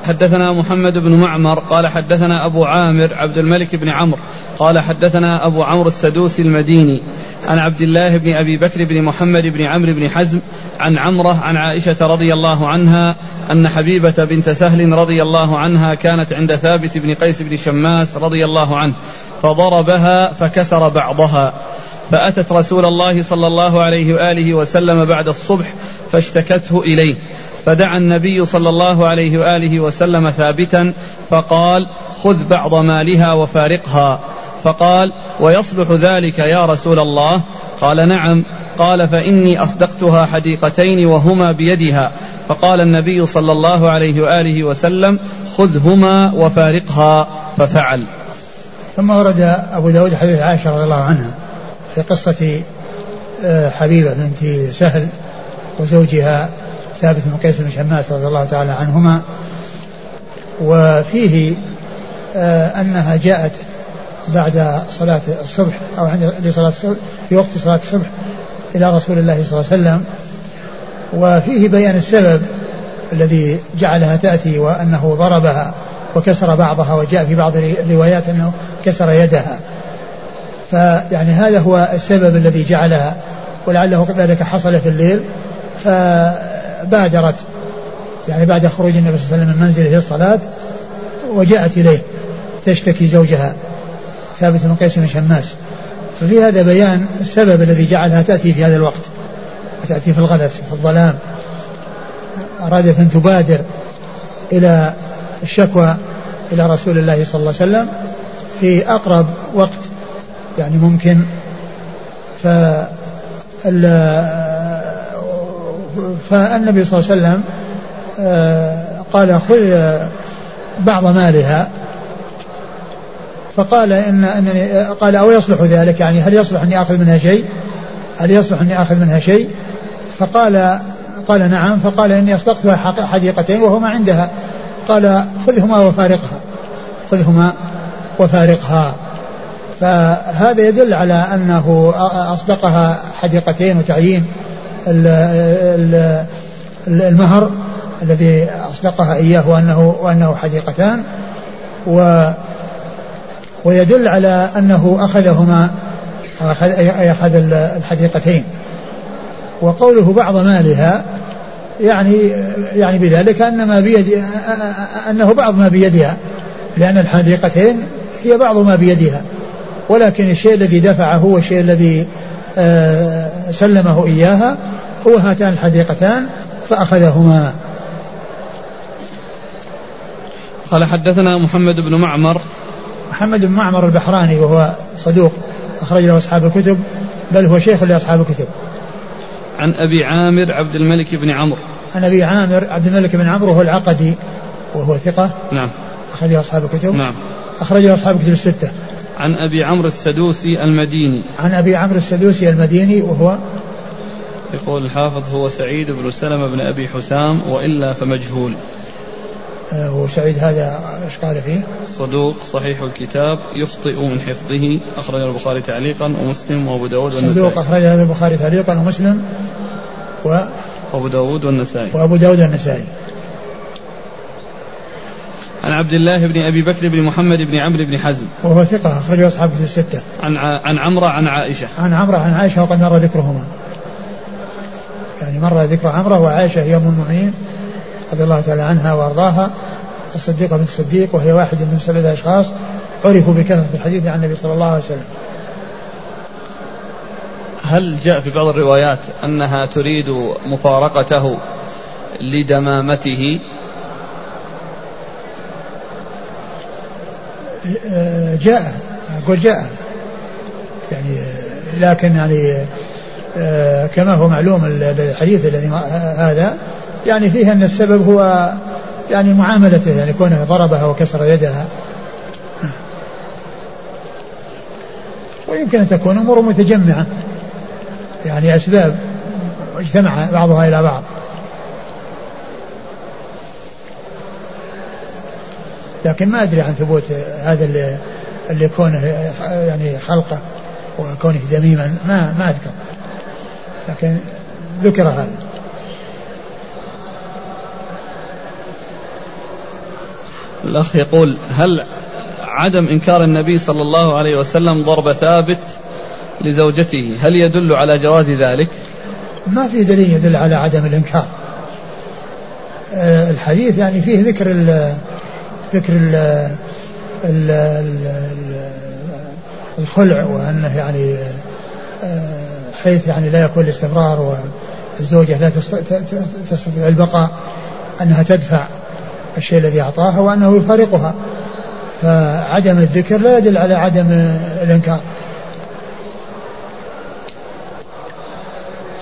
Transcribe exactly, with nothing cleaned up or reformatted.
حدثنا محمد بن معمر قال حدثنا أبو عامر عبد الملك بن عمرو قال حدثنا أبو عمرو السدوسي المديني عن عبد الله بن أبي بكر بن محمد بن عمرو بن حزم عن عمره عن عائشة رضي الله عنها أن حبيبة بنت سهل رضي الله عنها كانت عند ثابت بن قيس بن شماس رضي الله عنه فضربها فكسر بعضها، فأتت رسول الله صلى الله عليه وآله وسلم بعد الصبح فاشتكته إليه، فدعا النبي صلى الله عليه وآله وسلم ثابتا فقال: خذ بعض مالها وفارقها. فقال: ويصلح ذلك يا رسول الله؟ قال: نعم. قال: فإني أصدقتها حديقتين وهما بيدها. فقال النبي صلى الله عليه وآله وسلم: خذهما وفارقها، ففعل. ثم ورد أبو داود حديث عائشة رضي الله عنها في قصة حبيبة بنت سهل وزوجها ثابت بن قيس بن شماس رضي الله تعالى عنهما، وفيه أنها جاءت بعد صلاة الصبح أو عند لصلاة الصبح في وقت صلاة الصبح إلى رسول الله صلى الله عليه وسلم، وفيه بيان السبب الذي جعلها تأتي وأنه ضربها وكسر بعضها، وجاء في بعض الروايات أنه كسر يدها، فيعني هذا هو السبب الذي جعلها، ولعله كذلك حصل في الليل فبادرت يعني بعد خروج النبي صلى الله عليه وسلم من منزله للصلاة وجاءت إليه تشتكي زوجها ثابت بن قيس بن شماس. ففي هذا بيان السبب الذي جعلها تأتي في هذا الوقت وتأتي في الغلس في الظلام، أرادت أن تبادر إلى الشكوى إلى رسول الله صلى الله عليه وسلم في أقرب وقت يعني ممكن. فالنبي صلى الله عليه وسلم قال: خذ بعض مالها. فقال إن أنني قال: أو يصلح ذلك، يعني هل يصلح أني آخذ منها شيء؟ هل يصلح أني آخذ منها شيء؟ فقال قال: نعم. فقال: إني أصدقتها حديقتين وهما عندها. قال: خذهما وفارقها، خذهما وفارقها. فهذا يدل على أنه أصدقها حديقتين وتعيين المهر الذي أصدقها إياه وأنه, وأنه حديقتان، و ويدل على أنه أخذهما أخذ الحديقتين. وقوله بعض مالها يعني يعني بذلك أن ما بيد أنه بعض ما بيدها، لأن الحديقتين هي بعض ما بيدها، ولكن الشيء الذي دفعه هو الشيء الذي سلمه إياها هو هاتان الحديقتان فأخذهما. قال: حدثنا محمد بن معمر محمد بن معمر البحراني وهو صدوق أخرج له أصحاب الكتب، بل هو شيخ لأصحاب الكتب. عن أبي عامر عبد الملك بن عمرو عن أبي عامر عبد الملك بن عمرو وهو العقدي وهو ثقة. نعم. أخرج له أصحاب الكتب. نعم. أخرج له أصحاب الكتب الستة. عن أبي عمرو السدوسي المديني عن أبي عمرو السدوسي المديني وهو يقول الحافظ هو سعيد بن سلمة بن أبي حسام وإلا فمجهول. آه هو سعيد هذا ايش قال فيه؟ صدوق صحيح الكتاب يخطئ من حفظه، أخرج البخاري تعليقا ومسلم وأبو داود والنسائي. صدوق أخرج هذا البخاري تعليقا ومسلم و أبو داود والنسائي. وأبو داود والنسائي. عن عبد الله بن أبي بكر بن محمد بن عمرو بن حزم وهو ثقة أخرجه أصحاب الكتب الستة. عن عن عمرة عن عائشة. عن عمرة عن عائشة وقد مر ذكرهما، يعني مر ذكر عمرة وعائشة هي أم المؤمنين رضي الله تعالى عنها وأرضاها، الصديقة بنت الصديق، وهي واحدة من سبعة أشخاص عرفوا بكثرة الحديث عن النبي صلى الله عليه وسلم. هل جاء في بعض الروايات أنها تريد مفارقته لدمامته؟ جاء أقول جاء يعني، لكن يعني كما هو معلوم الحديث الذي هذا يعني فيه أن السبب هو يعني معاملته، يعني كونه ضربها وكسر يدها، ويمكن أن تكون أمور متجمعة يعني أسباب اجتمع بعضها إلى بعض، لكن ما أدري عن ثبوت هذا اللي, اللي كونه يعني خلقه وكونه دميما، ما ما أذكر، لكن ذكر هذا. الأخ يقول هل عدم إنكار النبي صلى الله عليه وسلم ضرب ثابت لزوجته هل يدل على جواز ذلك؟ ما في دليل يدل على عدم الإنكار. الحديث يعني فيه ذكر ال ذكر ال ال الخلع، وأنه يعني حيث يعني لا يكون الاستمرار والزوجة لا تستطيع البقاء، أنها تدفع الشيء الذي أعطاها وأنه يفارقها، فعدم الذكر لا يدل على عدم الإنكار.